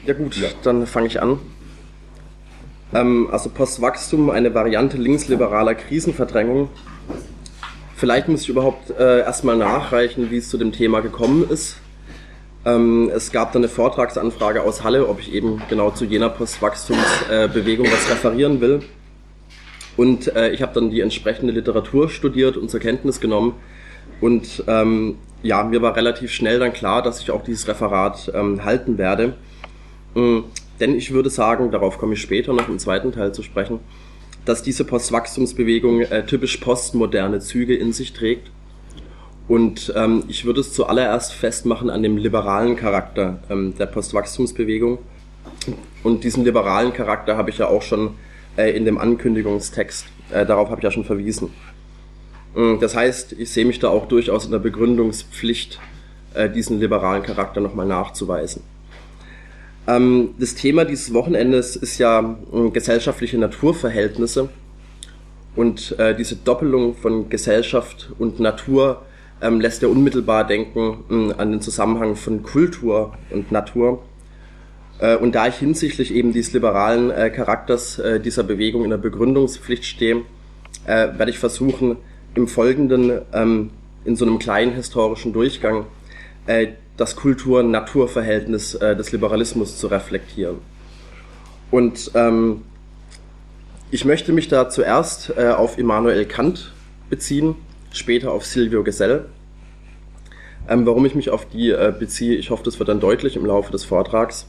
Ja gut, dann fange ich an. Also Postwachstum, eine Variante linksliberaler Krisenverdrängung. Vielleicht muss ich überhaupt erstmal nachreichen, wie es zu dem Thema gekommen ist. Es gab dann eine Vortragsanfrage aus Halle, ob ich eben genau zu jener Postwachstumsbewegung was referieren will. Und ich habe dann die entsprechende Literatur studiert und zur Kenntnis genommen. Und ja, mir war relativ schnell dann klar, dass ich auch dieses Referat halten werde. Denn ich würde sagen, darauf komme ich später noch im zweiten Teil zu sprechen, dass diese Postwachstumsbewegung typisch postmoderne Züge in sich trägt. Und ich würde es zuallererst festmachen an dem liberalen Charakter der Postwachstumsbewegung. Und diesen liberalen Charakter habe ich ja auch schon in dem Ankündigungstext, darauf habe ich ja schon verwiesen. Das heißt, ich sehe mich da auch durchaus in der Begründungspflicht, diesen liberalen Charakter nochmal nachzuweisen. Das Thema dieses Wochenendes ist ja gesellschaftliche Naturverhältnisse. Und diese Doppelung von Gesellschaft und Natur lässt ja unmittelbar denken an den Zusammenhang von Kultur und Natur. Und da ich hinsichtlich eben dieses liberalen Charakters dieser Bewegung in der Begründungspflicht stehe, werde ich versuchen, im Folgenden in so einem kleinen historischen Durchgang das Kultur-Natur-Verhältnis des Liberalismus zu reflektieren. Und ich möchte mich da zuerst auf Immanuel Kant beziehen, später auf Silvio Gesell. Warum ich mich auf die beziehe, ich hoffe, das wird dann deutlich im Laufe des Vortrags.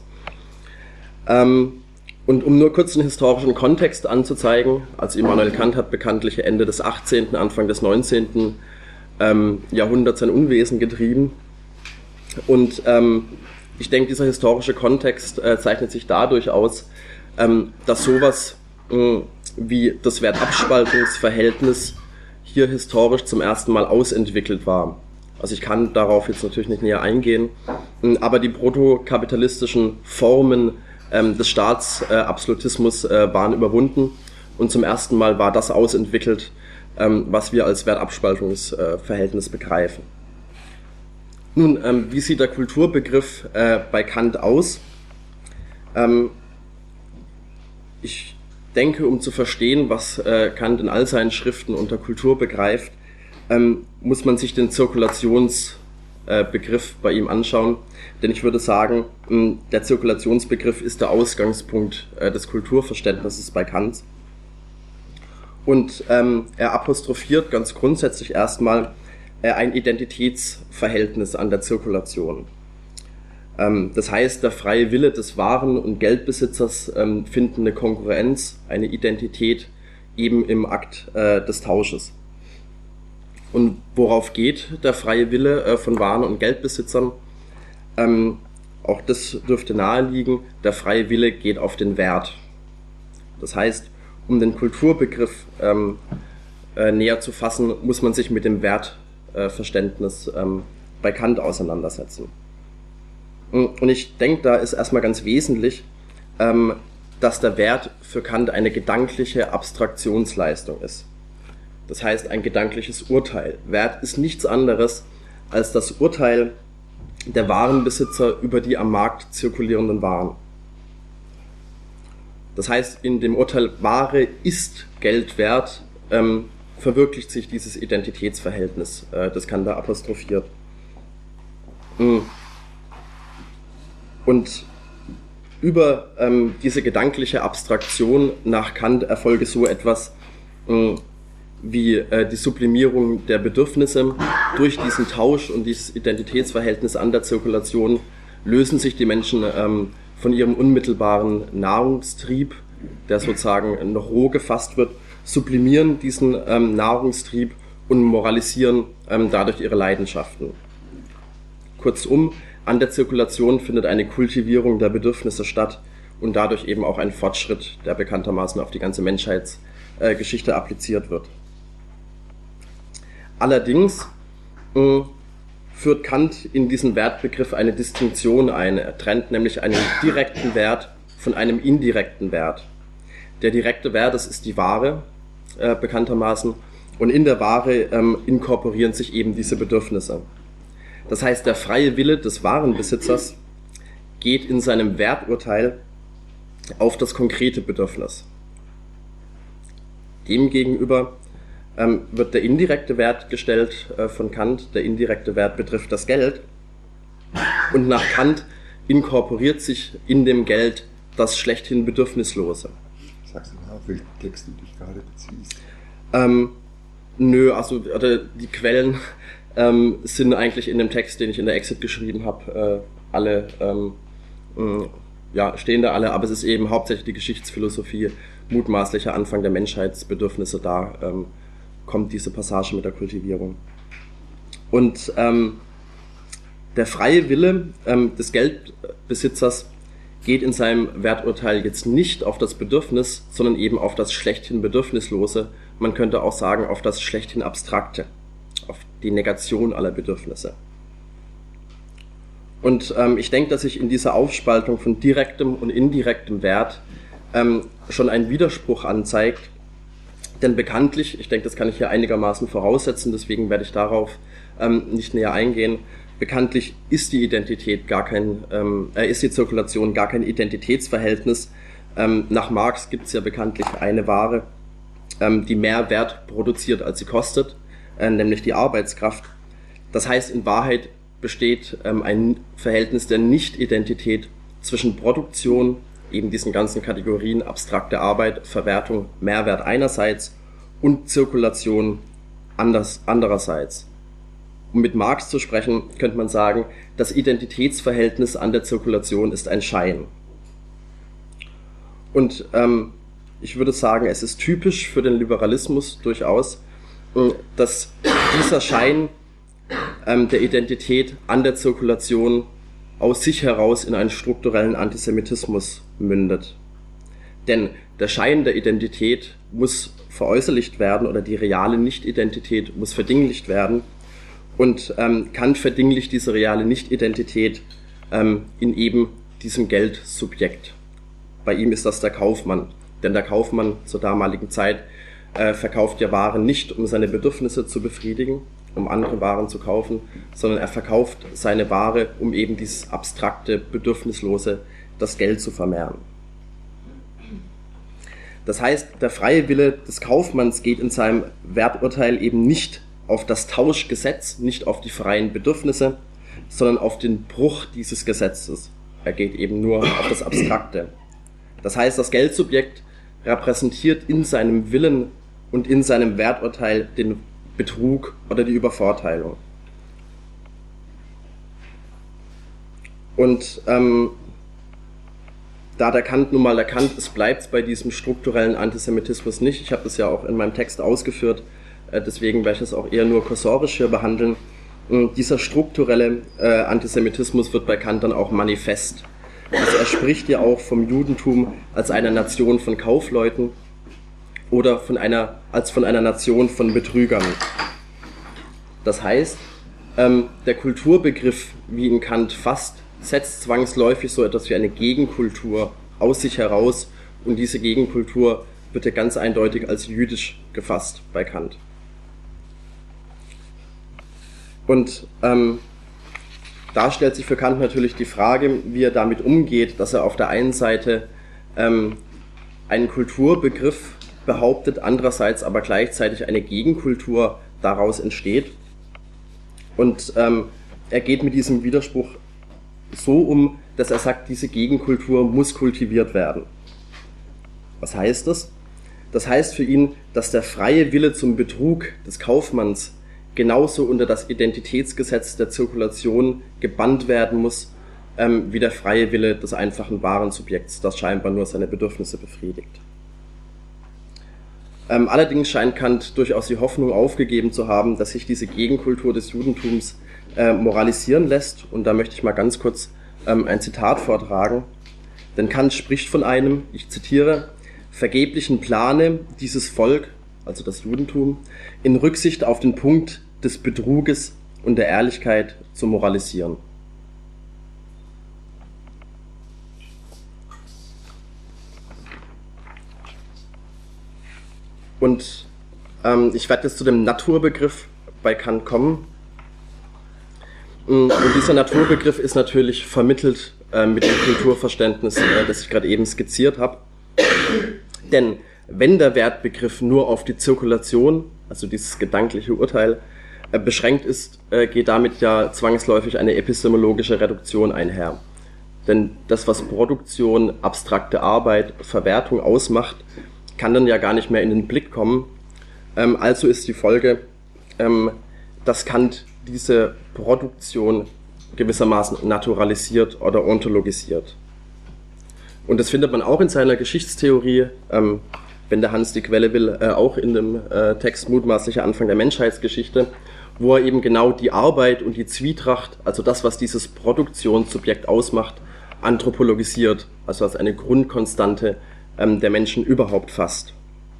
Und um nur kurz einen historischen Kontext anzuzeigen, also Immanuel Kant hat bekanntlich Ende des 18., Anfang des 19. Jahrhunderts sein Unwesen getrieben. Und ich denke, dieser historische Kontext zeichnet sich dadurch aus, dass sowas wie das Wertabspaltungsverhältnis hier historisch zum ersten Mal ausentwickelt war. Also ich kann darauf jetzt natürlich nicht näher eingehen, aber die protokapitalistischen Formen des Staatsabsolutismus waren überwunden und zum ersten Mal war das ausentwickelt, was wir als Wertabspaltungsverhältnis begreifen. Nun, wie sieht der Kulturbegriff bei Kant aus? Ich denke, um zu verstehen, was Kant in all seinen Schriften unter Kultur begreift, muss man sich den Zirkulationsbegriff bei ihm anschauen. Denn ich würde sagen, der Zirkulationsbegriff ist der Ausgangspunkt des Kulturverständnisses bei Kant. Und er apostrophiert ganz grundsätzlich erstmal ein Identitätsverhältnis an der Zirkulation. Das heißt, der freie Wille des Waren- und Geldbesitzers finden eine Konkurrenz, eine Identität eben im Akt des Tausches. Und worauf geht der freie Wille von Waren- und Geldbesitzern? Auch das dürfte naheliegen, der freie Wille geht auf den Wert. Das heißt, um den Kulturbegriff näher zu fassen, muss man sich mit dem Wertverständnis bei Kant auseinandersetzen. Und ich denke, da ist erstmal ganz wesentlich, dass der Wert für Kant eine gedankliche Abstraktionsleistung ist. Das heißt, ein gedankliches Urteil. Wert ist nichts anderes als das Urteil der Warenbesitzer über die am Markt zirkulierenden Waren. Das heißt, in dem Urteil Ware ist Geld wert, verwirklicht sich dieses Identitätsverhältnis, das Kant da apostrophiert. Und über diese gedankliche Abstraktion nach Kant erfolge so etwas wie die Sublimierung der Bedürfnisse. Durch diesen Tausch und dieses Identitätsverhältnis an der Zirkulation lösen sich die Menschen von ihrem unmittelbaren Nahrungstrieb, der sozusagen noch roh gefasst wird, sublimieren diesen Nahrungstrieb und moralisieren dadurch ihre Leidenschaften. Kurzum, an der Zirkulation findet eine Kultivierung der Bedürfnisse statt und dadurch eben auch ein Fortschritt, der bekanntermaßen auf die ganze Menschheitsgeschichte appliziert wird. Allerdings führt Kant in diesen Wertbegriff eine Distinktion ein. Er trennt nämlich einen direkten Wert von einem indirekten Wert. Der direkte Wert, das ist die Ware, bekanntermaßen, und in der Ware inkorporieren sich eben diese Bedürfnisse. Das heißt, der freie Wille des Warenbesitzers geht in seinem Werturteil auf das konkrete Bedürfnis. Demgegenüber wird der indirekte Wert gestellt von Kant. Der indirekte Wert betrifft das Geld. Und nach Kant inkorporiert sich in dem Geld das schlechthin Bedürfnislose. Sagst du mal, auf welchen Text du dich gerade beziehst? Nö, also die Quellen sind eigentlich in dem Text, den ich in der Exit geschrieben habe, alle, stehen da alle, aber es ist eben hauptsächlich die Geschichtsphilosophie, mutmaßlicher Anfang der Menschheitsbedürfnisse, da kommt diese Passage mit der Kultivierung. Und der freie Wille des Geldbesitzers geht in seinem Werturteil jetzt nicht auf das Bedürfnis, sondern eben auf das schlechthin Bedürfnislose. Man könnte auch sagen, auf das schlechthin Abstrakte, auf die Negation aller Bedürfnisse. Und ich denke, dass sich in dieser Aufspaltung von direktem und indirektem Wert schon ein Widerspruch anzeigt. Denn bekanntlich, ich denke, das kann ich hier einigermaßen voraussetzen, deswegen werde ich darauf nicht näher eingehen, bekanntlich ist die Identität ist die Zirkulation gar kein Identitätsverhältnis. Nach Marx gibt es ja bekanntlich eine Ware, die mehr Wert produziert, als sie kostet, nämlich die Arbeitskraft. Das heißt, in Wahrheit besteht ein Verhältnis der Nicht-Identität zwischen Produktion, eben diesen ganzen Kategorien abstrakte Arbeit, Verwertung, Mehrwert einerseits und Zirkulation andererseits. Um mit Marx zu sprechen, könnte man sagen, das Identitätsverhältnis an der Zirkulation ist ein Schein. Und ich würde sagen, es ist typisch für den Liberalismus durchaus, dass dieser Schein der Identität an der Zirkulation aus sich heraus in einen strukturellen Antisemitismus mündet. Denn der Schein der Identität muss veräußerlicht werden oder die reale Nicht-Identität muss verdinglicht werden. Und Kant verdinglicht diese reale Nicht-Identität in eben diesem Geldsubjekt. Bei ihm ist das der Kaufmann. Denn der Kaufmann zur damaligen Zeit verkauft ja Waren nicht, um seine Bedürfnisse zu befriedigen, um andere Waren zu kaufen, sondern er verkauft seine Ware, um eben dieses abstrakte, bedürfnislose, das Geld zu vermehren. Das heißt, der freie Wille des Kaufmanns geht in seinem Werturteil eben nicht auf das Tauschgesetz, nicht auf die freien Bedürfnisse, sondern auf den Bruch dieses Gesetzes. Er geht eben nur auf das Abstrakte. Das heißt, das Geldsubjekt repräsentiert in seinem Willen und in seinem Werturteil den Betrug oder die Übervorteilung. Und da der Kant nun mal erkannt ist, bleibt es bei diesem strukturellen Antisemitismus nicht. Ich habe das ja auch in meinem Text ausgeführt, deswegen werde ich es auch eher nur kursorisch hier behandeln. Dieser strukturelle Antisemitismus wird bei Kant dann auch manifest. Also er spricht ja auch vom Judentum als einer Nation von Kaufleuten oder als von einer Nation von Betrügern. Das heißt, der Kulturbegriff, wie ihn Kant fasst, setzt zwangsläufig so etwas wie eine Gegenkultur aus sich heraus und diese Gegenkultur wird ja ganz eindeutig als jüdisch gefasst bei Kant. Und da stellt sich für Kant natürlich die Frage, wie er damit umgeht, dass er auf der einen Seite einen Kulturbegriff behauptet, andererseits aber gleichzeitig eine Gegenkultur daraus entsteht. Und er geht mit diesem Widerspruch so um, dass er sagt, diese Gegenkultur muss kultiviert werden. Was heißt das? Das heißt für ihn, dass der freie Wille zum Betrug des Kaufmanns genauso unter das Identitätsgesetz der Zirkulation gebannt werden muss, wie der freie Wille des einfachen Warensubjekts, das scheinbar nur seine Bedürfnisse befriedigt. Allerdings scheint Kant durchaus die Hoffnung aufgegeben zu haben, dass sich diese Gegenkultur des Judentums moralisieren lässt. Und da möchte ich mal ganz kurz ein Zitat vortragen. Denn Kant spricht von einem, ich zitiere, vergeblichen Plane, dieses Volk, also das Judentum, in Rücksicht auf den Punkt des Betruges und der Ehrlichkeit zu moralisieren. Und ich werde jetzt zu dem Naturbegriff bei Kant kommen. Und dieser Naturbegriff ist natürlich vermittelt mit dem Kulturverständnis, das ich gerade eben skizziert habe. Denn wenn der Wertbegriff nur auf die Zirkulation, also dieses gedankliche Urteil, beschränkt ist, geht damit ja zwangsläufig eine epistemologische Reduktion einher. Denn das, was Produktion, abstrakte Arbeit, Verwertung ausmacht, kann dann ja gar nicht mehr in den Blick kommen. Also ist die Folge, dass Kant diese Produktion gewissermaßen naturalisiert oder ontologisiert. Und das findet man auch in seiner Geschichtstheorie, wenn der Hans die Quelle will, auch in dem Text Mutmaßlicher Anfang der Menschheitsgeschichte, wo er eben genau die Arbeit und die Zwietracht, also das, was dieses Produktionssubjekt ausmacht, anthropologisiert, also als eine Grundkonstante der Menschen überhaupt fasst.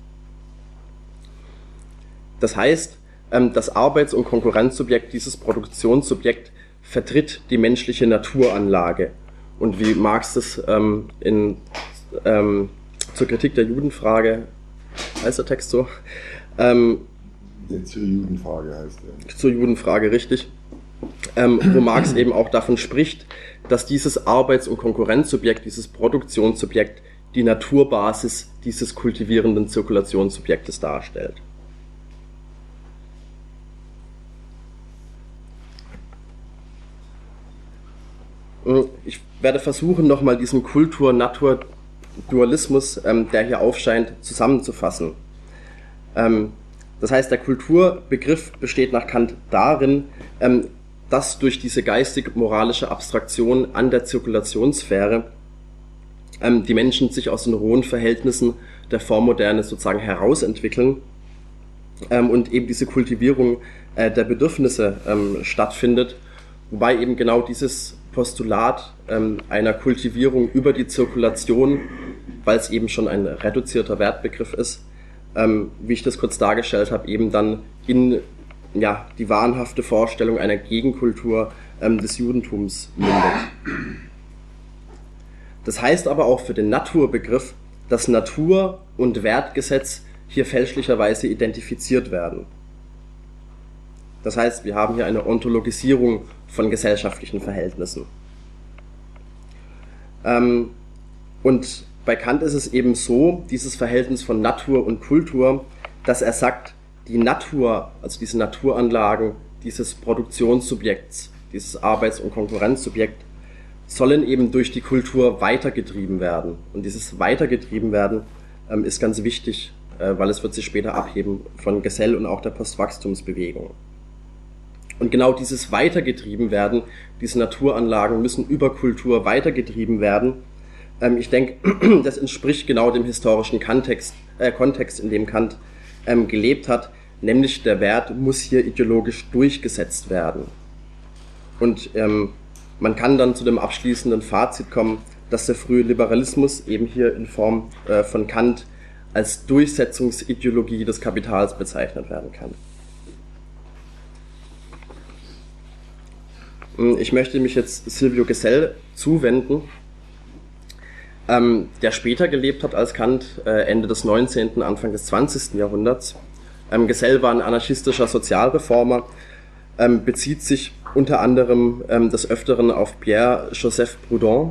Das heißt, das Arbeits- und Konkurrenzsubjekt, dieses Produktionssubjekt, vertritt die menschliche Naturanlage. Und wie Marx das zur Kritik der Judenfrage, heißt der Text so? Zur Judenfrage heißt er. Zur Judenfrage, richtig. Wo Marx eben auch davon spricht, dass dieses Arbeits- und Konkurrenzsubjekt, dieses Produktionssubjekt, die Naturbasis dieses kultivierenden Zirkulationssubjektes darstellt. Ich werde versuchen, nochmal diesen Kultur-Natur-Dualismus, der hier aufscheint, zusammenzufassen. Das heißt, der Kulturbegriff besteht nach Kant darin, dass durch diese geistig-moralische Abstraktion an der Zirkulationssphäre die Menschen sich aus den rohen Verhältnissen der Vormoderne sozusagen herausentwickeln und eben diese Kultivierung der Bedürfnisse stattfindet, wobei eben genau dieses Postulat einer Kultivierung über die Zirkulation, weil es eben schon ein reduzierter Wertbegriff ist, wie ich das kurz dargestellt habe, eben dann in die wahnhafte Vorstellung einer Gegenkultur des Judentums mündet. Das heißt aber auch für den Naturbegriff, dass Natur und Wertgesetz hier fälschlicherweise identifiziert werden. Das heißt, wir haben hier eine Ontologisierung von gesellschaftlichen Verhältnissen. Und bei Kant ist es eben so, dieses Verhältnis von Natur und Kultur, dass er sagt, die Natur, also diese Naturanlagen dieses Produktionssubjekts, dieses Arbeits- und Konkurrenzsubjekt, sollen eben durch die Kultur weitergetrieben werden. Und dieses Weitergetrieben werden ist ganz wichtig, weil es wird sich später abheben von Gesell und auch der Postwachstumsbewegung. Und genau dieses Weitergetrieben werden, diese Naturanlagen müssen über Kultur weitergetrieben werden. Ich denke, das entspricht genau dem historischen Kontext, in dem Kant gelebt hat, nämlich der Wert muss hier ideologisch durchgesetzt werden. Und man kann dann zu dem abschließenden Fazit kommen, dass der frühe Liberalismus eben hier in Form von Kant als Durchsetzungsideologie des Kapitals bezeichnet werden kann. Ich möchte mich jetzt Silvio Gesell zuwenden, der später gelebt hat als Kant, Ende des 19., Anfang des 20. Jahrhunderts. Gesell war ein anarchistischer Sozialreformer, bezieht sich unter anderem des Öfteren auf Pierre-Joseph Proudhon.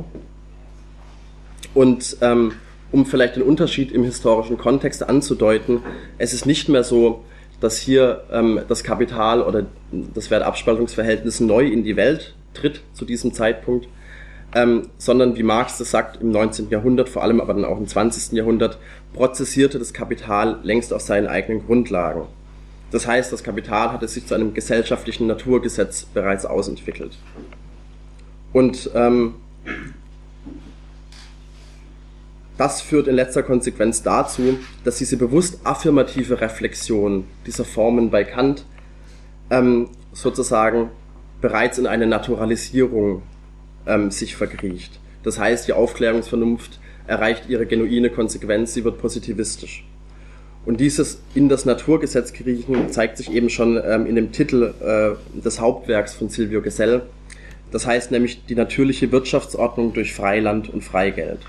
Und um vielleicht den Unterschied im historischen Kontext anzudeuten, es ist nicht mehr so, dass hier das Kapital oder das Wertabspaltungsverhältnis neu in die Welt tritt zu diesem Zeitpunkt, sondern wie Marx das sagt, im 19. Jahrhundert, vor allem aber dann auch im 20. Jahrhundert, prozessierte das Kapital längst auf seinen eigenen Grundlagen. Das heißt, das Kapital hatte sich zu einem gesellschaftlichen Naturgesetz bereits ausentwickelt. Und das führt in letzter Konsequenz dazu, dass diese bewusst affirmative Reflexion dieser Formen bei Kant sozusagen bereits in eine Naturalisierung sich verkriecht. Das heißt, die Aufklärungsvernunft erreicht ihre genuine Konsequenz, sie wird positivistisch. Und dieses in das Naturgesetz kriechen zeigt sich eben schon in dem Titel des Hauptwerks von Silvio Gesell. Das heißt nämlich die natürliche Wirtschaftsordnung durch Freiland und Freigeld.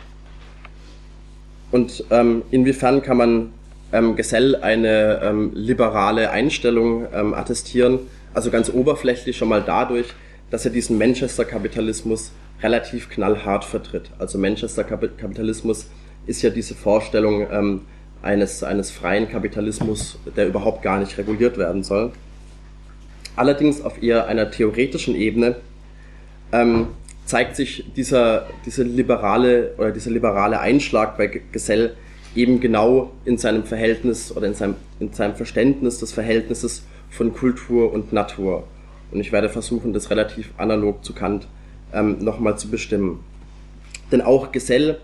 Und inwiefern kann man Gesell eine liberale Einstellung attestieren? Also ganz oberflächlich schon mal dadurch, dass er diesen Manchester-Kapitalismus relativ knallhart vertritt. Also Manchester-Kapitalismus ist ja diese Vorstellung eines freien Kapitalismus, der überhaupt gar nicht reguliert werden soll. Allerdings auf eher einer theoretischen Ebene zeigt sich dieser liberale Einschlag bei Gesell eben genau in seinem Verhältnis oder in seinem Verständnis des Verhältnisses von Kultur und Natur. Und ich werde versuchen, das relativ analog zu Kant nochmal zu bestimmen. Denn auch Gesell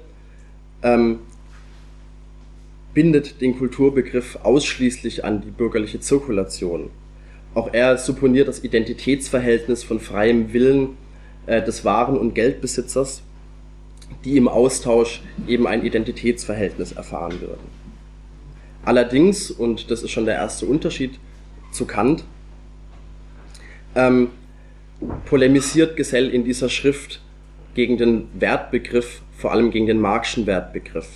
bindet den Kulturbegriff ausschließlich an die bürgerliche Zirkulation. Auch er supponiert das Identitätsverhältnis von freiem Willen des Waren- und Geldbesitzers, die im Austausch eben ein Identitätsverhältnis erfahren würden. Allerdings, und das ist schon der erste Unterschied zu Kant, polemisiert Gesell in dieser Schrift gegen den Wertbegriff, vor allem gegen den Marx'schen Wertbegriff.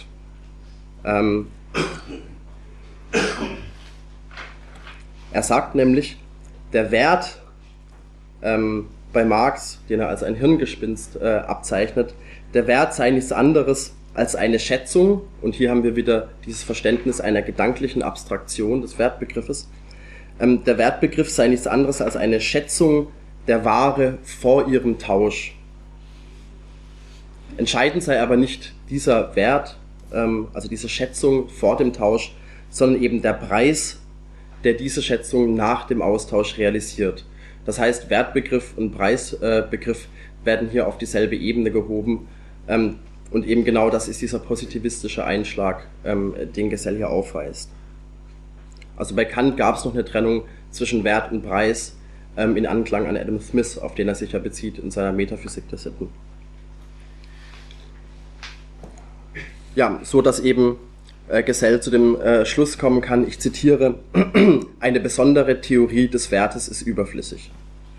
Er sagt nämlich, der Wert bei Marx, den er als ein Hirngespinst abzeichnet, der Wert sei nichts anderes als eine Schätzung, und hier haben wir wieder dieses Verständnis einer gedanklichen Abstraktion des Wertbegriffes. Der Wertbegriff sei nichts anderes als eine Schätzung der Ware vor ihrem Tausch. Entscheidend sei aber nicht dieser Wert, also diese Schätzung vor dem Tausch, sondern eben der Preis, der diese Schätzung nach dem Austausch realisiert. Das heißt, Wertbegriff und Preisbegriff werden hier auf dieselbe Ebene gehoben, und eben genau das ist dieser positivistische Einschlag, den Gesell hier aufweist. Also bei Kant gab es noch eine Trennung zwischen Wert und Preis, in Anklang an Adam Smith, auf den er sich ja bezieht in seiner Metaphysik der Sitten. Ja, so dass eben Gesell zu dem Schluss kommen kann, ich zitiere, eine besondere Theorie des Wertes ist überflüssig.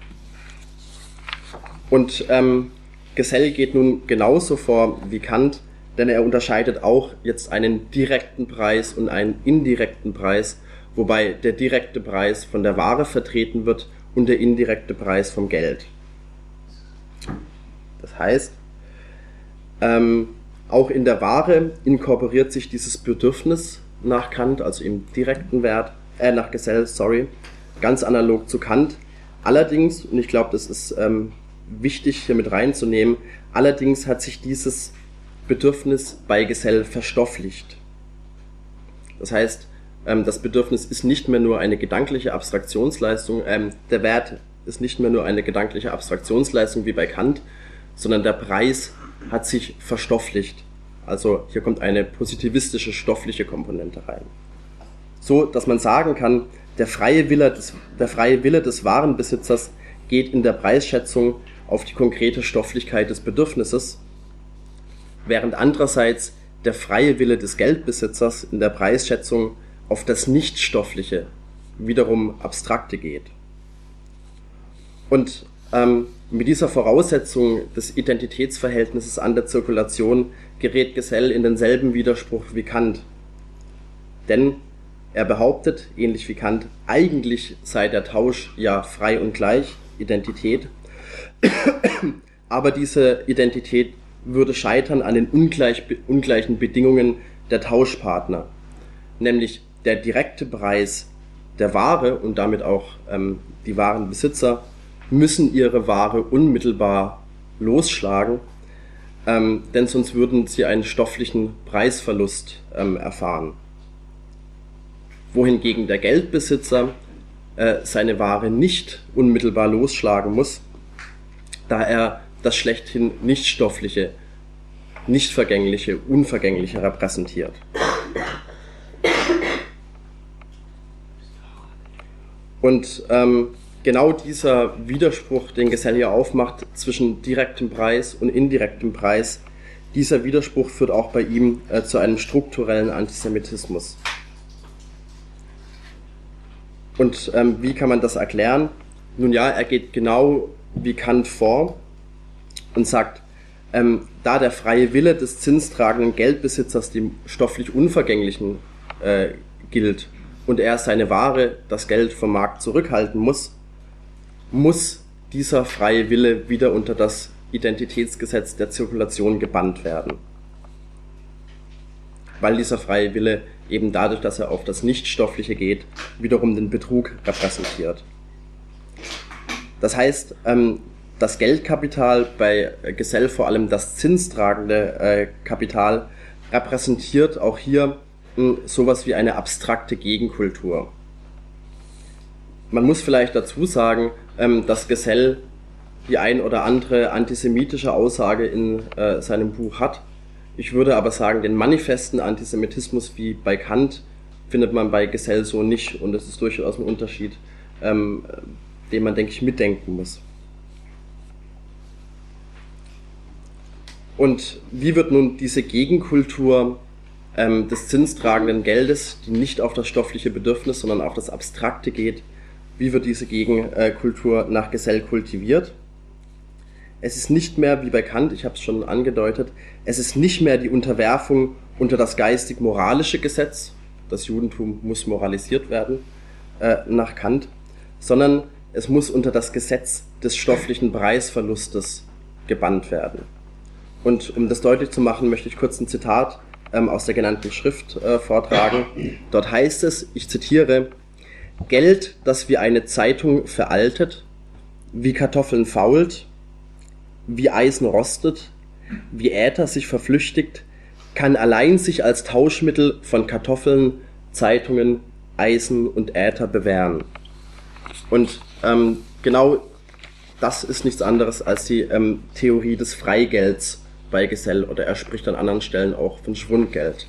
Und Gesell geht nun genauso vor wie Kant, denn er unterscheidet auch jetzt einen direkten Preis und einen indirekten Preis, wobei der direkte Preis von der Ware vertreten wird und der indirekte Preis vom Geld. Das heißt, auch in der Ware inkorporiert sich dieses Bedürfnis nach Kant, also im direkten Wert, nach Gesell, ganz analog zu Kant. Allerdings, und ich glaube, das ist wichtig hier mit reinzunehmen, allerdings hat sich dieses Bedürfnis bei Gesell verstofflicht. Das heißt, das Bedürfnis ist nicht mehr nur eine gedankliche Abstraktionsleistung, der Wert ist nicht mehr nur eine gedankliche Abstraktionsleistung wie bei Kant, sondern der Preis hat sich verstofflicht. Also hier kommt eine positivistische stoffliche Komponente rein. So, dass man sagen kann, der freie Wille des Warenbesitzers geht in der Preisschätzung auf die konkrete Stofflichkeit des Bedürfnisses, während andererseits der freie Wille des Geldbesitzers in der Preisschätzung auf das Nichtstoffliche, wiederum Abstrakte geht. Und mit dieser Voraussetzung des Identitätsverhältnisses an der Zirkulation gerät Gesell in denselben Widerspruch wie Kant. Denn er behauptet, ähnlich wie Kant, eigentlich sei der Tausch ja frei und gleich, Identität, aber diese Identität würde scheitern an den ungleichen Bedingungen der Tauschpartner, nämlich der direkte Preis der Ware und damit auch die Warenbesitzer müssen ihre Ware unmittelbar losschlagen, denn sonst würden sie einen stofflichen Preisverlust erfahren. Wohingegen der Geldbesitzer seine Ware nicht unmittelbar losschlagen muss, da er das schlechthin Nichtstoffliche, Nichtvergängliche, Unvergängliche repräsentiert. Und genau dieser Widerspruch, den Gesell hier aufmacht zwischen direktem Preis und indirektem Preis, dieser Widerspruch führt auch bei ihm zu einem strukturellen Antisemitismus. Und wie kann man das erklären? Nun ja, er geht genau wie Kant vor und sagt, da der freie Wille des zinstragenden Geldbesitzers dem stofflich Unvergänglichen gilt und er seine Ware, das Geld vom Markt zurückhalten muss dieser freie Wille wieder unter das Identitätsgesetz der Zirkulation gebannt werden. Weil dieser freie Wille eben dadurch, dass er auf das Nichtstoffliche geht, wiederum den Betrug repräsentiert. Das heißt, das Geldkapital bei Gesell, vor allem das zinstragende Kapital, repräsentiert auch hier sowas wie eine abstrakte Gegenkultur. Man muss vielleicht dazu sagen, dass Gesell die ein oder andere antisemitische Aussage in seinem Buch hat. Ich würde aber sagen, den manifesten Antisemitismus wie bei Kant findet man bei Gesell so nicht, und es ist durchaus ein Unterschied, den man, denke ich, mitdenken muss. Und wie wird nun diese Gegenkultur des zinstragenden Geldes, die nicht auf das stoffliche Bedürfnis, sondern auf das Abstrakte geht, wie wird diese Gegenkultur nach Gesell kultiviert? Es ist nicht mehr, wie bei Kant, ich habe es schon angedeutet, es ist nicht mehr die Unterwerfung unter das geistig-moralische Gesetz, das Judentum muss moralisiert werden, nach Kant, sondern es muss unter das Gesetz des stofflichen Preisverlustes gebannt werden. Und um das deutlich zu machen, möchte ich kurz ein Zitat aus der genannten Schrift vortragen. Dort heißt es, ich zitiere: Geld, das wie eine Zeitung veraltet, wie Kartoffeln fault, wie Eisen rostet, wie Äther sich verflüchtigt, kann allein sich als Tauschmittel von Kartoffeln, Zeitungen, Eisen und Äther bewähren. Und genau das ist nichts anderes als die Theorie des Freigelds bei Gesell, oder er spricht an anderen Stellen auch von Schwundgeld.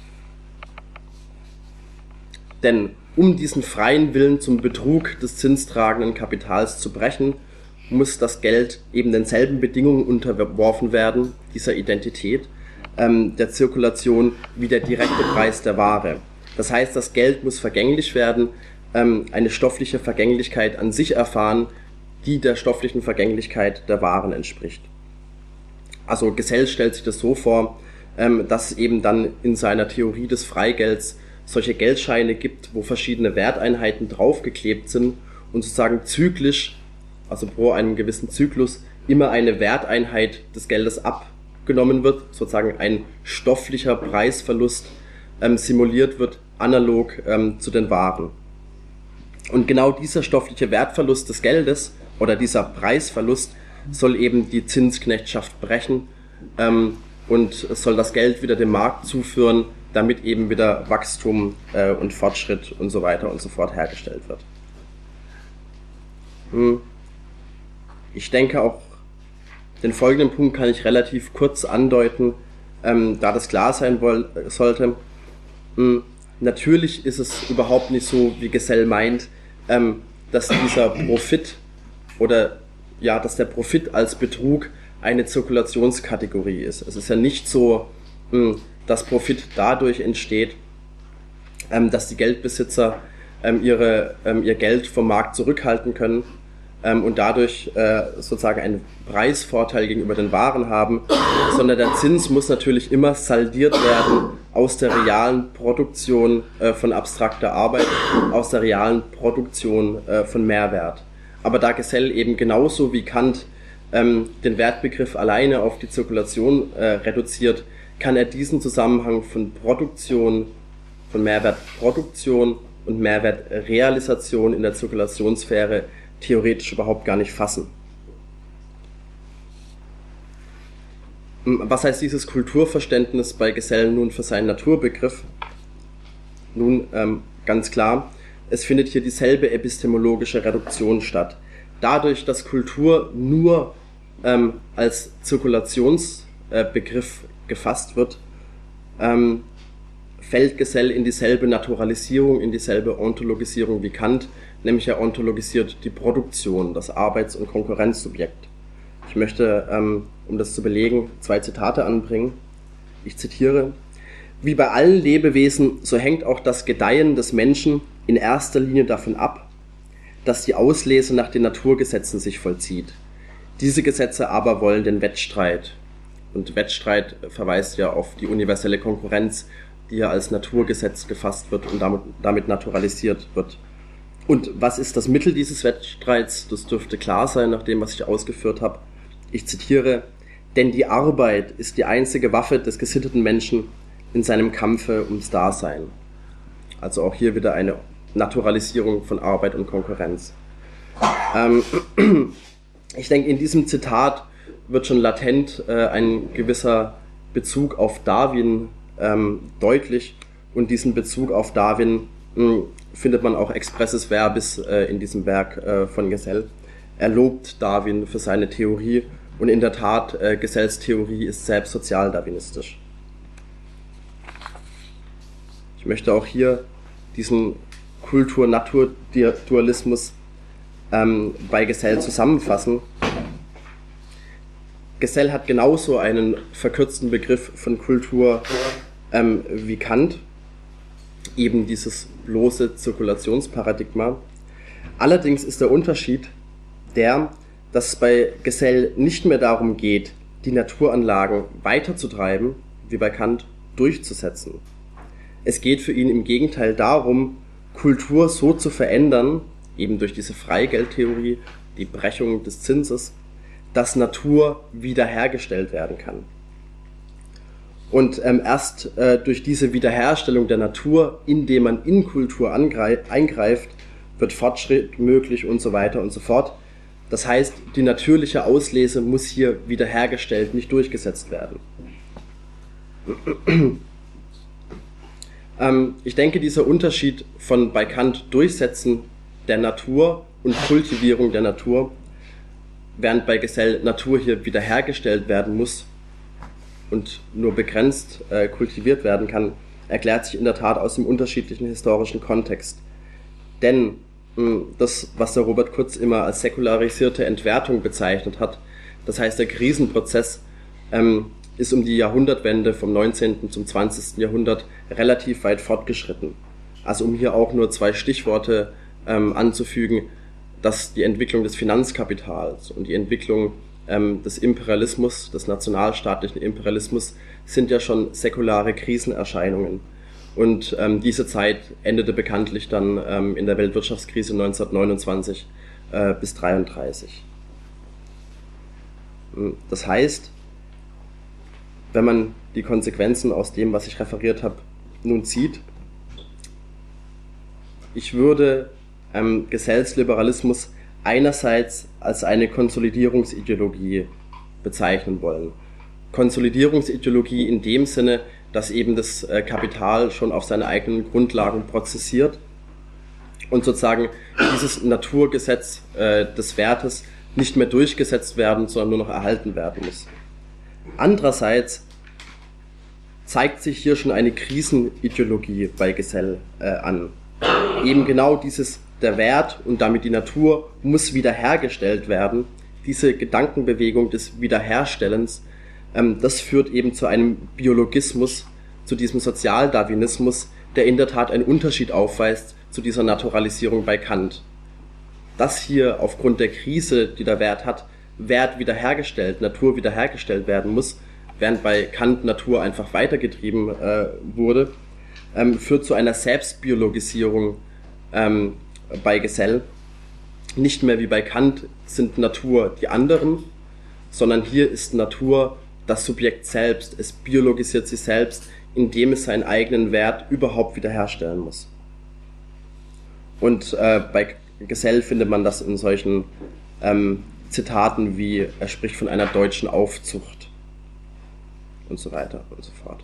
Denn um diesen freien Willen zum Betrug des zinstragenden Kapitals zu brechen, muss das Geld eben denselben Bedingungen unterworfen werden, dieser Identität, der Zirkulation, wie der direkte Preis der Ware. Das heißt, das Geld muss vergänglich werden, eine stoffliche Vergänglichkeit an sich erfahren, die der stofflichen Vergänglichkeit der Waren entspricht. Also Gesell stellt sich das so vor, dass es eben dann in seiner Theorie des Freigelds solche Geldscheine gibt, wo verschiedene Werteinheiten draufgeklebt sind und sozusagen zyklisch, also pro einem gewissen Zyklus, immer eine Werteinheit des Geldes abgenommen wird, sozusagen ein stofflicher Preisverlust simuliert wird, analog zu den Waren. Und genau dieser stoffliche Wertverlust des Geldes oder dieser Preisverlust soll eben die Zinsknechtschaft brechen und soll das Geld wieder dem Markt zuführen, damit eben wieder Wachstum und Fortschritt und so weiter und so fort hergestellt wird. Ich denke auch, den folgenden Punkt kann ich relativ kurz andeuten, da das klar sein sollte. Natürlich ist es überhaupt nicht so, wie Gesell meint, dass dieser Profit oder ja, dass der Profit als Betrug eine Zirkulationskategorie ist. Es ist ja nicht so, dass Profit dadurch entsteht, dass die Geldbesitzer ihr Geld vom Markt zurückhalten können und dadurch sozusagen einen Preisvorteil gegenüber den Waren haben, sondern der Zins muss natürlich immer saldiert werden aus der realen Produktion von abstrakter Arbeit, aus der realen Produktion von Mehrwert. Aber da Gesell eben genauso wie Kant den Wertbegriff alleine auf die Zirkulation reduziert, kann er diesen Zusammenhang von Produktion, von Mehrwertproduktion und Mehrwertrealisation in der Zirkulationssphäre theoretisch überhaupt gar nicht fassen. Was heißt dieses Kulturverständnis bei Gesell nun für seinen Naturbegriff? Nun, ganz klar, es findet hier dieselbe epistemologische Reduktion statt. Dadurch, dass Kultur nur als Zirkulationsbegriff gefasst wird, fällt Gesell in dieselbe Naturalisierung, in dieselbe Ontologisierung wie Kant, nämlich er ontologisiert die Produktion, das Arbeits- und Konkurrenzsubjekt. Ich möchte, um das zu belegen, 2 Zitate anbringen. Ich zitiere: Wie bei allen Lebewesen, so hängt auch das Gedeihen des Menschen in erster Linie davon ab, dass die Auslese nach den Naturgesetzen sich vollzieht. Diese Gesetze aber wollen den Wettstreit. Und Wettstreit verweist ja auf die universelle Konkurrenz, die ja als Naturgesetz gefasst wird und damit naturalisiert wird. Und was ist das Mittel dieses Wettstreits? Das dürfte klar sein, nach dem, was ich ausgeführt habe. Ich zitiere: denn die Arbeit ist die einzige Waffe des gesitteten Menschen in seinem Kampfe ums Dasein. Also auch hier wieder eine Naturalisierung von Arbeit und Konkurrenz. Ich denke, in diesem Zitat wird schon latent ein gewisser Bezug auf Darwin deutlich, und diesen Bezug auf Darwin findet man auch expresses verbis in diesem Werk von Gesell. Er lobt Darwin für seine Theorie, und in der Tat, Gesells Theorie ist selbst sozialdarwinistisch. Ich möchte auch hier diesen Kultur-Natur-Dualismus bei Gesell zusammenfassen. Gesell hat genauso einen verkürzten Begriff von Kultur wie Kant, eben dieses bloße Zirkulationsparadigma. Allerdings ist der Unterschied der, dass es bei Gesell nicht mehr darum geht, die Naturanlagen weiterzutreiben, wie bei Kant durchzusetzen. Es geht für ihn im Gegenteil darum, Kultur so zu verändern, eben durch diese Freigeldtheorie, die Brechung des Zinses, dass Natur wiederhergestellt werden kann. Und erst durch diese Wiederherstellung der Natur, indem man in Kultur eingreift, wird Fortschritt möglich und so weiter und so fort. Das heißt, die natürliche Auslese muss hier wiederhergestellt, nicht durchgesetzt werden. Ich denke, dieser Unterschied von bei Kant Durchsetzen der Natur und Kultivierung der Natur, während bei Gesell Natur hier wiederhergestellt werden muss und nur begrenzt kultiviert werden kann, erklärt sich in der Tat aus dem unterschiedlichen historischen Kontext. Denn das, was der Robert Kurz immer als säkularisierte Entwertung bezeichnet hat, das heißt der Krisenprozess, ist um die Jahrhundertwende vom 19. zum 20. Jahrhundert relativ weit fortgeschritten. Also um hier auch nur 2 Stichworte anzufügen, dass die Entwicklung des Finanzkapitals und die Entwicklung des Imperialismus, des nationalstaatlichen Imperialismus, sind ja schon säkulare Krisenerscheinungen. Und diese Zeit endete bekanntlich dann in der Weltwirtschaftskrise 1929 bis 1933. Das heißt, wenn man die Konsequenzen aus dem, was ich referiert habe, nun zieht, ich würde Gesells Liberalismus einerseits als eine Konsolidierungsideologie bezeichnen wollen. Konsolidierungsideologie in dem Sinne, dass eben das Kapital schon auf seine eigenen Grundlagen prozessiert und sozusagen dieses Naturgesetz des Wertes nicht mehr durchgesetzt werden, sondern nur noch erhalten werden muss. Andererseits zeigt sich hier schon eine Krisenideologie bei Gesell an. Eben genau dieses, der Wert und damit die Natur muss wiederhergestellt werden, diese Gedankenbewegung des Wiederherstellens, das führt eben zu einem Biologismus, zu diesem Sozialdarwinismus, der in der Tat einen Unterschied aufweist zu dieser Naturalisierung bei Kant. Dass hier aufgrund der Krise, die der Wert hat, Wert wiederhergestellt, Natur wiederhergestellt werden muss, während bei Kant Natur einfach weitergetrieben wurde, führt zu einer Selbstbiologisierung bei Gesell. Nicht mehr wie bei Kant sind Natur die anderen, sondern hier ist Natur das Subjekt selbst. Es biologisiert sich selbst, indem es seinen eigenen Wert überhaupt wiederherstellen muss. Und bei Gesell findet man das in solchen Zitaten wie, er spricht von einer deutschen Aufzucht und so weiter und so fort.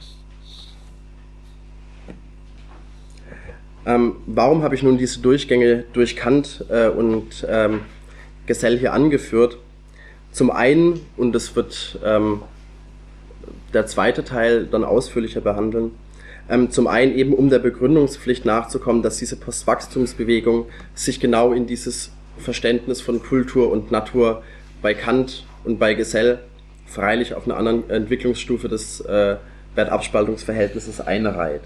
Warum habe ich nun diese Durchgänge durch Kant und Gesell hier angeführt? Zum einen, und das wird der zweite Teil dann ausführlicher behandeln, zum einen eben um der Begründungspflicht nachzukommen, dass diese Postwachstumsbewegung sich genau in dieses Verständnis von Kultur und Natur bei Kant und bei Gesell, freilich auf einer anderen Entwicklungsstufe des Wertabspaltungsverhältnisses, einreiht.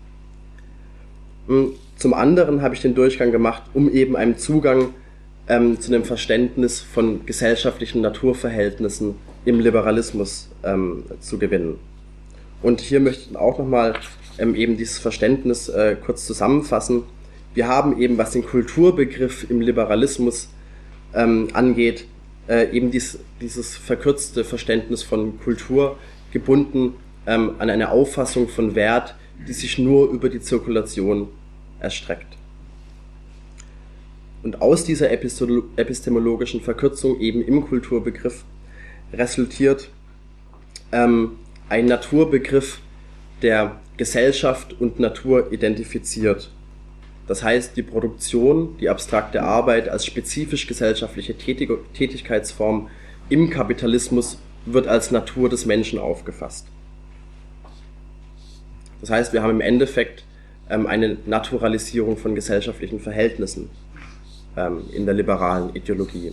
Zum anderen habe ich den Durchgang gemacht, um eben einen Zugang zu dem Verständnis von gesellschaftlichen Naturverhältnissen im Liberalismus zu gewinnen. Und hier möchte ich auch nochmal eben dieses Verständnis kurz zusammenfassen. Wir haben eben, was den Kulturbegriff im Liberalismus angeht, eben dieses verkürzte Verständnis von Kultur gebunden an eine Auffassung von Wert, die sich nur über die Zirkulation erstreckt. Und aus dieser epistemologischen Verkürzung eben im Kulturbegriff resultiert ein Naturbegriff, der Gesellschaft und Natur identifiziert. Das heißt, die Produktion, die abstrakte Arbeit als spezifisch gesellschaftliche Tätigkeitsform im Kapitalismus wird als Natur des Menschen aufgefasst. Das heißt, wir haben im Endeffekt eine Naturalisierung von gesellschaftlichen Verhältnissen in der liberalen Ideologie.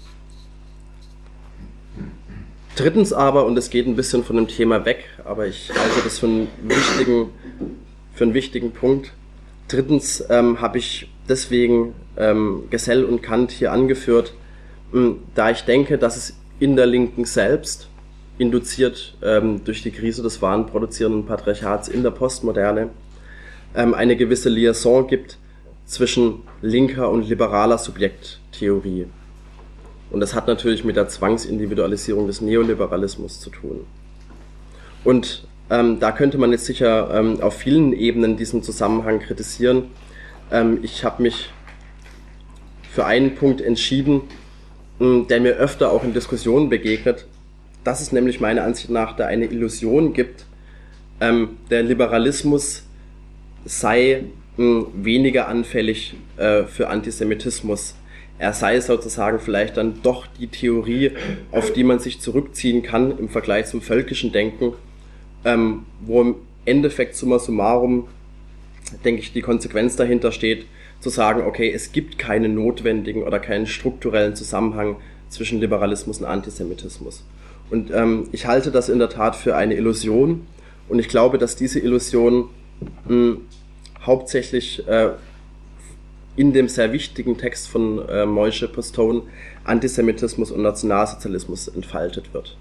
Drittens aber, und es geht ein bisschen von dem Thema weg, aber ich halte das für einen wichtigen Punkt. Drittens habe ich deswegen Gesell und Kant hier angeführt, da ich denke, dass es in der Linken selbst, induziert durch die Krise des warenproduzierenden Patriarchats in der Postmoderne, eine gewisse Liaison gibt zwischen linker und liberaler Subjekttheorie. Und das hat natürlich mit der Zwangsindividualisierung des Neoliberalismus zu tun. Und da könnte man jetzt sicher auf vielen Ebenen diesen Zusammenhang kritisieren. Ich habe mich für einen Punkt entschieden, der mir öfter auch in Diskussionen begegnet, dass es nämlich meiner Ansicht nach da eine Illusion gibt, der Liberalismus sei weniger anfällig für Antisemitismus. Er sei sozusagen vielleicht dann doch die Theorie, auf die man sich zurückziehen kann im Vergleich zum völkischen Denken, wo im Endeffekt summa summarum, denke ich, die Konsequenz dahinter steht, zu sagen, okay, es gibt keinen notwendigen oder keinen strukturellen Zusammenhang zwischen Liberalismus und Antisemitismus. Und ich halte das in der Tat für eine Illusion und ich glaube, dass diese Illusion hauptsächlich in dem sehr wichtigen Text von Moishe Postone Antisemitismus und Nationalsozialismus entfaltet wird.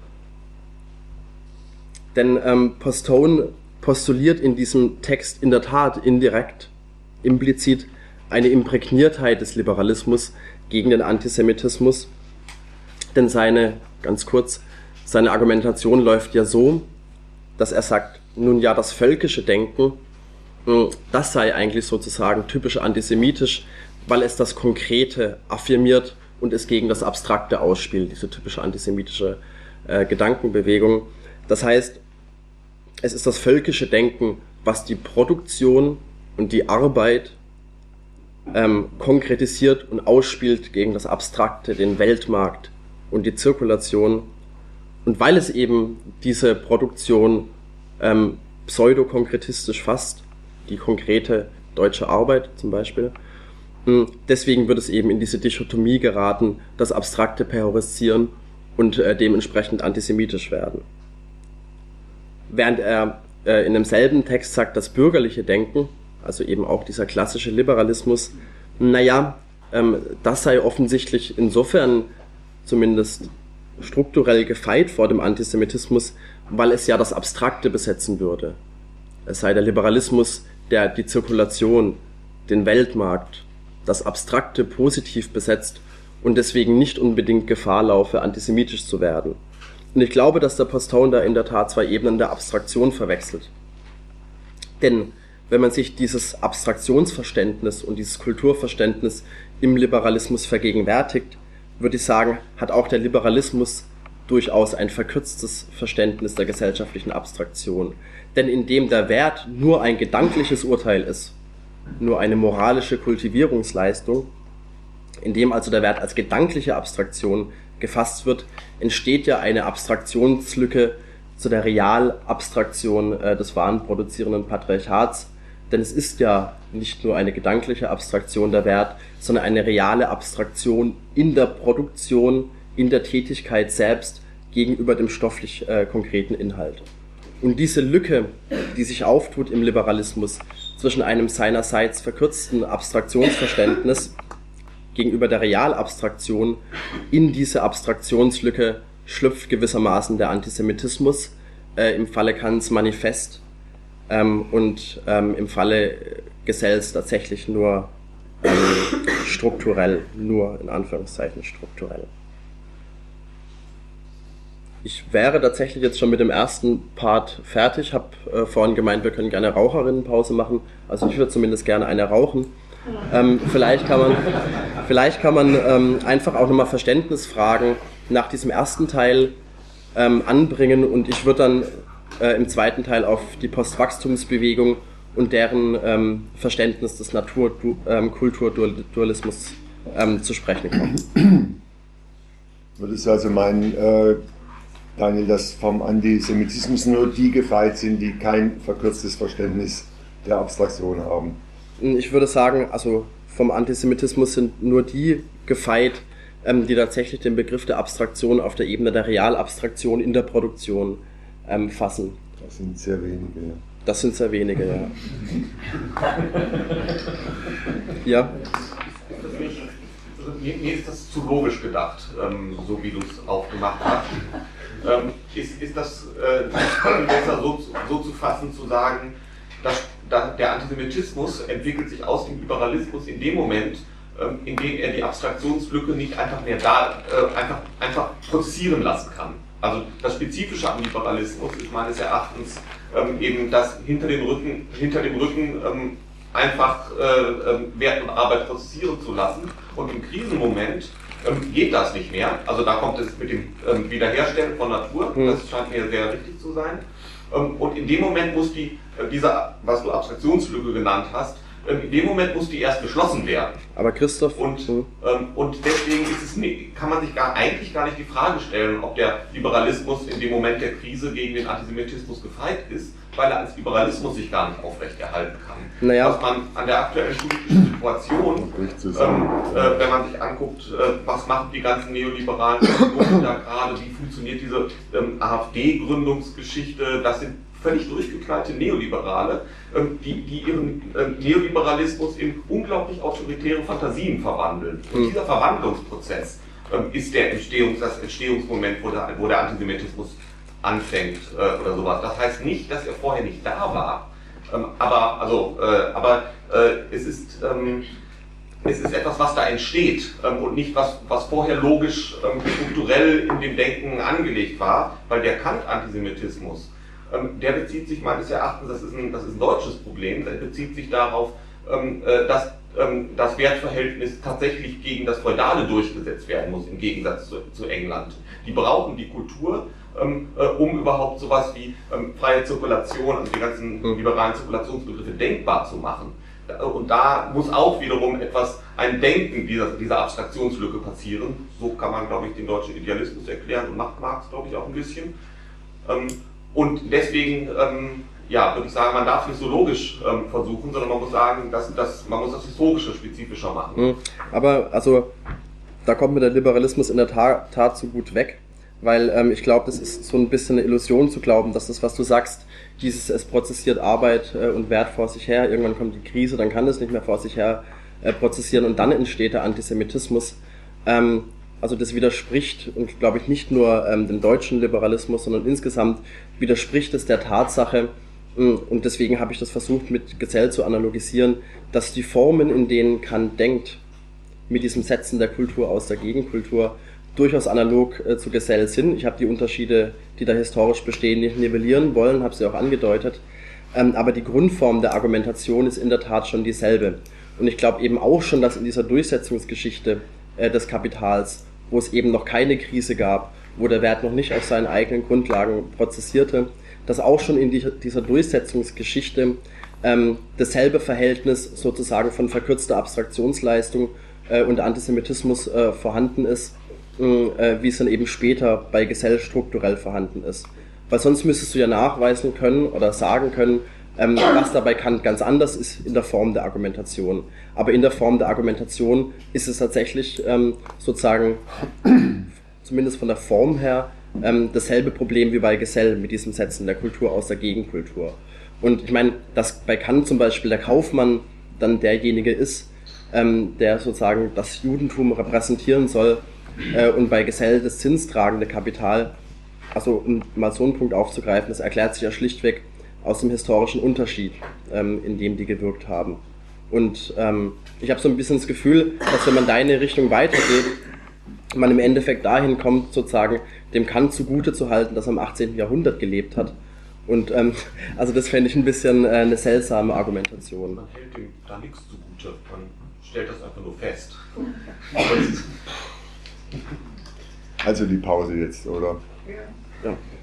Denn Postone postuliert in diesem Text in der Tat indirekt, implizit eine Imprägniertheit des Liberalismus gegen den Antisemitismus. Denn seine Argumentation läuft ja so, dass er sagt, nun ja, das völkische Denken, das sei eigentlich sozusagen typisch antisemitisch, weil es das Konkrete affirmiert und es gegen das Abstrakte ausspielt, diese typische antisemitische Gedankenbewegung. Das heißt, es ist das völkische Denken, was die Produktion und die Arbeit konkretisiert und ausspielt gegen das Abstrakte, den Weltmarkt und die Zirkulation. Und weil es eben diese Produktion pseudokonkretistisch fasst, die konkrete deutsche Arbeit zum Beispiel. Deswegen wird es eben in diese Dichotomie geraten, das Abstrakte perhorisieren und dementsprechend antisemitisch werden. Während er in demselben Text sagt, das bürgerliche Denken, also eben auch dieser klassische Liberalismus, das sei offensichtlich insofern zumindest strukturell gefeit vor dem Antisemitismus, weil es ja das Abstrakte besetzen würde. Es sei der Liberalismus, der die Zirkulation, den Weltmarkt, das Abstrakte positiv besetzt und deswegen nicht unbedingt Gefahr laufe, antisemitisch zu werden. Und ich glaube, dass der Postone da in der Tat zwei Ebenen der Abstraktion verwechselt. Denn wenn man sich dieses Abstraktionsverständnis und dieses Kulturverständnis im Liberalismus vergegenwärtigt, würde ich sagen, hat auch der Liberalismus durchaus ein verkürztes Verständnis der gesellschaftlichen Abstraktion. Denn indem der Wert nur ein gedankliches Urteil ist, nur eine moralische Kultivierungsleistung, indem also der Wert als gedankliche Abstraktion gefasst wird, entsteht ja eine Abstraktionslücke zu der Realabstraktion des warenproduzierenden Patriarchats. Denn es ist ja nicht nur eine gedankliche Abstraktion der Wert, sondern eine reale Abstraktion in der Produktion, in der Tätigkeit selbst gegenüber dem stofflich konkreten Inhalt. Und diese Lücke, die sich auftut im Liberalismus zwischen einem seinerseits verkürzten Abstraktionsverständnis gegenüber der Realabstraktion, in diese Abstraktionslücke schlüpft gewissermaßen der Antisemitismus, im Falle Kants Manifest und im Falle Gesells tatsächlich nur strukturell, nur in Anführungszeichen strukturell. Ich wäre tatsächlich jetzt schon mit dem ersten Part fertig. Habe vorhin gemeint, wir können gerne Raucherinnenpause machen. Also ich würde zumindest gerne eine rauchen. Vielleicht kann man einfach auch nochmal Verständnisfragen nach diesem ersten Teil anbringen, und ich würde dann im zweiten Teil auf die Postwachstumsbewegung und deren Verständnis des Kulturdualismus zu sprechen kommen. Würdest du also meinen, Daniel, dass vom Antisemitismus nur die gefeit sind, die kein verkürztes Verständnis der Abstraktion haben? Ich würde sagen, also vom Antisemitismus sind nur die gefeit, die tatsächlich den Begriff der Abstraktion auf der Ebene der Realabstraktion in der Produktion fassen. Das sind sehr wenige, ja. Das sind sehr wenige, ja. Ja? Mir ist das zu logisch gedacht, so wie du es aufgemacht hast. Ist das besser so zu fassen, zu sagen, dass der Antisemitismus entwickelt sich aus dem Liberalismus in dem Moment, in dem er die Abstraktionslücke nicht einfach mehr einfach prozessieren lassen kann. Also das Spezifische am Liberalismus ist meines Erachtens eben das hinter dem Rücken einfach Wert und Arbeit prozessieren zu lassen, und im Krisenmoment geht das nicht mehr. Also da kommt es mit dem Wiederherstellen von Natur, das scheint mir sehr richtig zu sein. Und in dem Moment muss diese, was du Abstraktionslücke genannt hast, in dem Moment muss die erst geschlossen werden. Aber Christoph... Und deswegen kann man sich eigentlich gar nicht die Frage stellen, ob der Liberalismus in dem Moment der Krise gegen den Antisemitismus gefeit ist, weil er als Liberalismus sich gar nicht aufrechterhalten kann. Naja. Was man an der aktuellen politischen Situation, wenn man sich anguckt, was machen die ganzen neoliberalen Bewegungen da gerade, wie funktioniert diese AfD-Gründungsgeschichte, das sind völlig durchgeknallte Neoliberale, die ihren Neoliberalismus in unglaublich autoritäre Fantasien verwandeln. Und dieser Verwandlungsprozess ist das Entstehungsmoment, wo der Antisemitismus anfängt oder sowas. Das heißt nicht, dass er vorher nicht da war, aber es ist etwas, was da entsteht und nicht was vorher logisch strukturell in dem Denken angelegt war, weil der Kant-Antisemitismus, der bezieht sich meines Erachtens, das ist ein deutsches Problem, der bezieht sich darauf, dass das Wertverhältnis tatsächlich gegen das Feudale durchgesetzt werden muss, im Gegensatz zu England. Die brauchen die Kultur, um überhaupt sowas wie freie Zirkulation, also die ganzen liberalen Zirkulationsbegriffe denkbar zu machen. Und da muss auch wiederum ein Denken dieser Abstraktionslücke passieren. So kann man, glaube ich, den deutschen Idealismus erklären und macht Marx, glaube ich, auch ein bisschen. Und deswegen, würde ich sagen, man darf nicht so logisch versuchen, sondern man muss sagen, man muss das Historische spezifischer machen. Aber also, da kommt mir der Liberalismus in der Tat so gut weg, weil ich glaube, das ist so ein bisschen eine Illusion zu glauben, dass das, was du sagst, es prozessiert Arbeit und Wert vor sich her, irgendwann kommt die Krise, dann kann es nicht mehr vor sich her prozessieren und dann entsteht der Antisemitismus. Also das widerspricht, und glaube ich nicht nur dem deutschen Liberalismus, sondern insgesamt widerspricht es der Tatsache, und deswegen habe ich das versucht mit Gesell zu analogisieren, dass die Formen, in denen Kant denkt, mit diesem Setzen der Kultur aus der Gegenkultur, durchaus analog zu Gesell sind. Ich habe die Unterschiede, die da historisch bestehen, nicht nivellieren wollen, habe sie auch angedeutet, aber die Grundform der Argumentation ist in der Tat schon dieselbe. Und ich glaube eben auch schon, dass in dieser Durchsetzungsgeschichte des Kapitals, wo es eben noch keine Krise gab, wo der Wert noch nicht auf seinen eigenen Grundlagen prozessierte, dass auch schon in dieser Durchsetzungsgeschichte dasselbe Verhältnis sozusagen von verkürzter Abstraktionsleistung und Antisemitismus vorhanden ist, wie es dann eben später bei Gesell strukturell vorhanden ist. Weil sonst müsstest du ja nachweisen können oder sagen können, was da bei Kant ganz anders ist in der Form der Argumentation. Aber in der Form der Argumentation ist es tatsächlich sozusagen, zumindest von der Form her, dasselbe Problem wie bei Gesell mit diesem Setzen der Kultur aus der Gegenkultur. Und ich meine, dass bei Kant zum Beispiel der Kaufmann dann derjenige ist, der sozusagen das Judentum repräsentieren soll, und bei Gesell das zinstragende Kapital, also um mal so einen Punkt aufzugreifen, das erklärt sich ja schlichtweg aus dem historischen Unterschied, in dem die gewirkt haben. Und ich habe so ein bisschen das Gefühl, dass wenn man da in eine Richtung weitergeht, man im Endeffekt dahin kommt, sozusagen dem Kant zugute zu halten, dass er im 18. Jahrhundert gelebt hat. Und also das fände ich ein bisschen eine seltsame Argumentation. Man hält dem da nichts zugute, man stellt das einfach nur fest. Also die Pause jetzt, oder? Ja. Ja.